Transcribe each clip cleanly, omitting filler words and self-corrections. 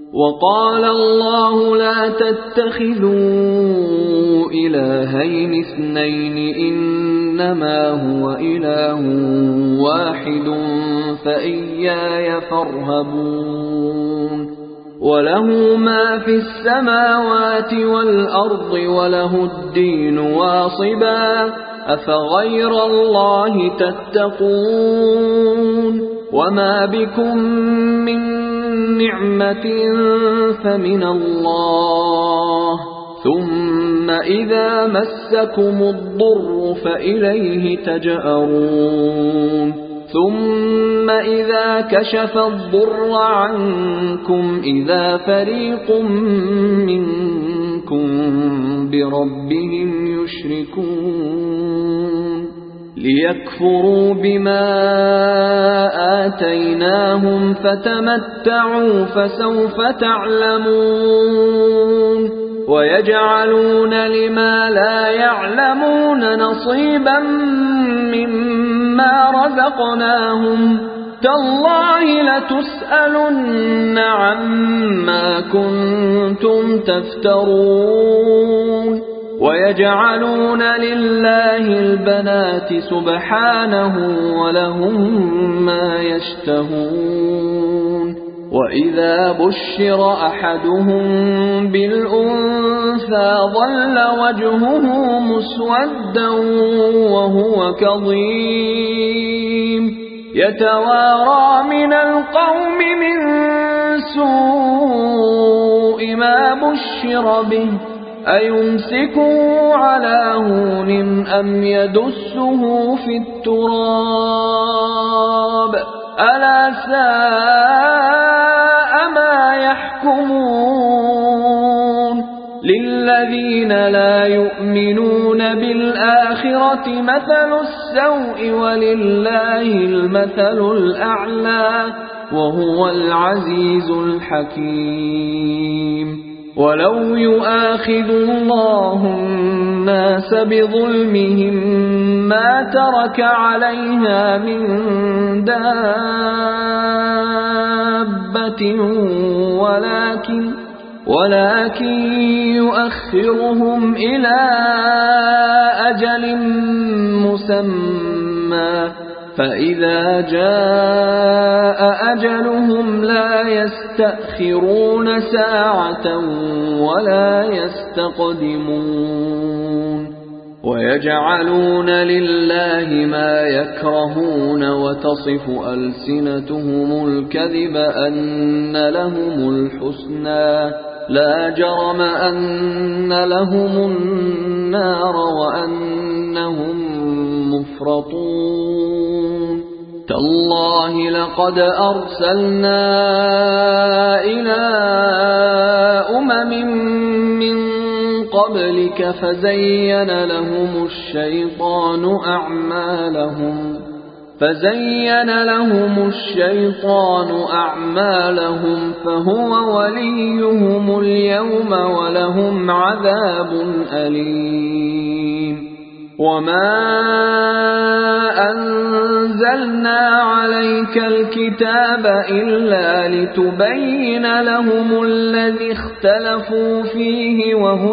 وقال الله لا تتخذوا إلهين اثنين إنما هو إله واحد فإياي فارهبون وله ما في السماوات والأرض وله الدين واصبا أفغير الله تتقون وما بكم من نعمة فمن الله ثم إذا مسكم الضر فإليه تجأرون ثم إذا كشف الضر عنكم إذا فريق منكم بربهم يشركون ليكفروا بما آتيناهم فتمتعوا فسوف تعلمون ويجعلون لما لا يعلمون نصيبا مما رزقناهم تالله لتسألن عما كنتم تفترون ويجعلون لله البنات سبحانه ولهم ما يشتهون وإذا بشر أحدهم بالأنثى ظل وجهه مسودا وهو كظيم يتوارى من القوم من سوء ما بشر به أيمسكه على هون أم يدسه في التراب ألا ساء ما يحكمون للذين لا يؤمنون بالآخرة مثل السوء ولله المثل الأعلى وهو العزيز الحكيم ولو يؤاخذ الله الناس بظلمهم ما ترك عليها من دابة ولكن يؤخرهم إلى أجل مسمى فإذا جاء أجلهم لا يستأخرون ساعة ولا يستقدمون ويجعلون لله ما يكرهون وتصف ألسنتهم الكذب أن لهم الحسنى لا جرم أن لهم النار وأنهم مفرطون تالله لقد أرسلنا إلى أمم من قبلك فزين لهم الشيطان أعمالهم فهو وليهم اليوم ولهم عذاب أليم وما أنزلنا عليك الكتاب إلا لتبين لهم الذي اختلفوا فيه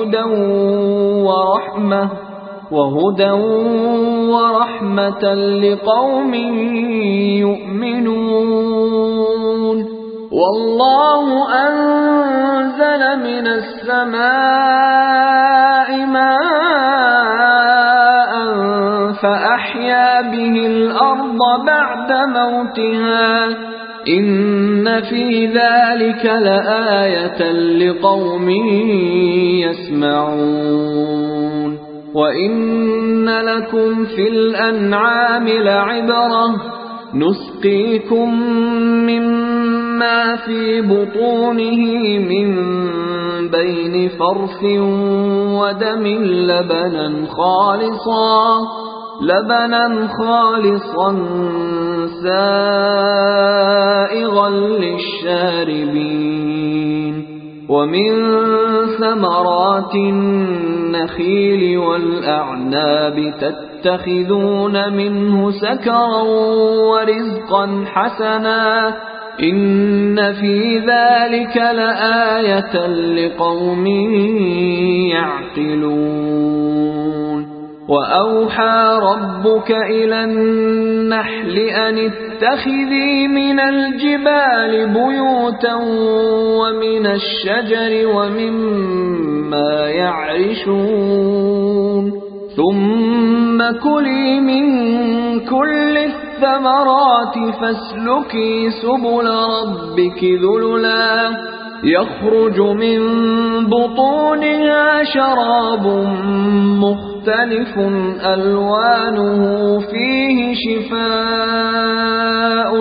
وهدى ورحمة لقوم يؤمنون والله أنزل من السماء ماء فأحيا به الأرض بعد موتها إن في ذلك لآية لقوم يسمعون وإن لكم في الأنعام لعبرة نسقيكم مما في بطونه من بين فرث ودم لبنا خالصا سائغا للشاربين ومن ثمرات النخيل والأعناب تتخذون منه سكرا ورزقا حسنا إن في ذلك لآية لقوم يعقلون وأوحى ربك إلى النحل أن اتخذي من الجبال بيوتا ومن الشجر ومما يعرشون ثم كلي من كل الثمرات فاسلكي سبل ربك ذللا يخرج من بطونها شراب مختلف ألوانه فيه شفاء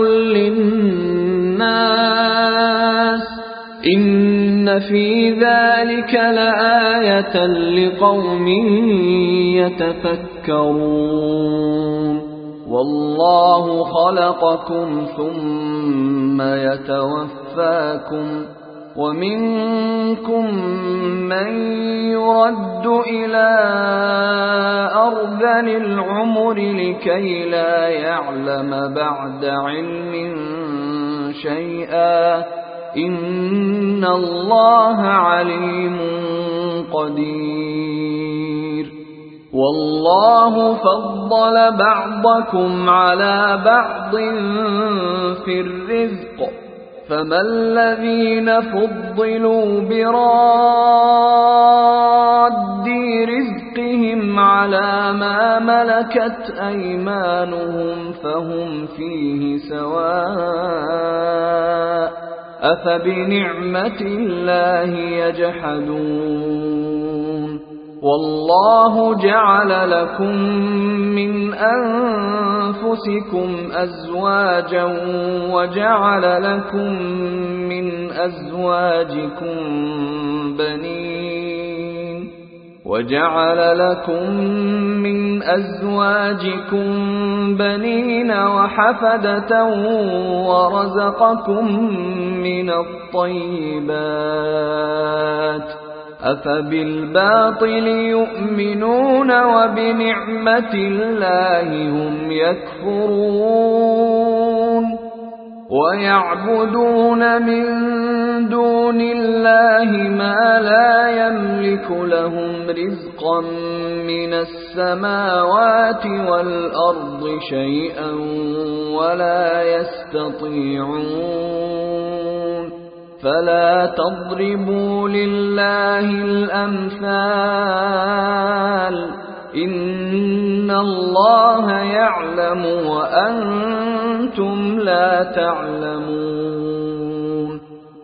للناس إن في ذلك لآية لقوم يتفكرون والله خلقكم ثم يتوفاكم ومنكم من يرد إلى أرذل العمر لكي لا يعلم بعد علم شيئا إن الله عليم قدير والله فضل بعضكم على بعض في الرزق فما الذين فضلوا براد رزقهم على ما ملكت أيمانهم فهم فيه سواء أفبنعمة الله يجحدون والله جعل لكم من أنفسكم أزواجا وجعل لكم من أزواجكم بنين وحفدة ورزقكم من الطيبات أفبالباطل يؤمنون وبنعمة الله هم يكفرون ويعبدون من دون الله ما لا يملك لهم رزقا من السماوات والأرض شيئا ولا يستطيعون فلا تضربوا لله الأمثال إن الله يعلم وأنتم لا تعلمون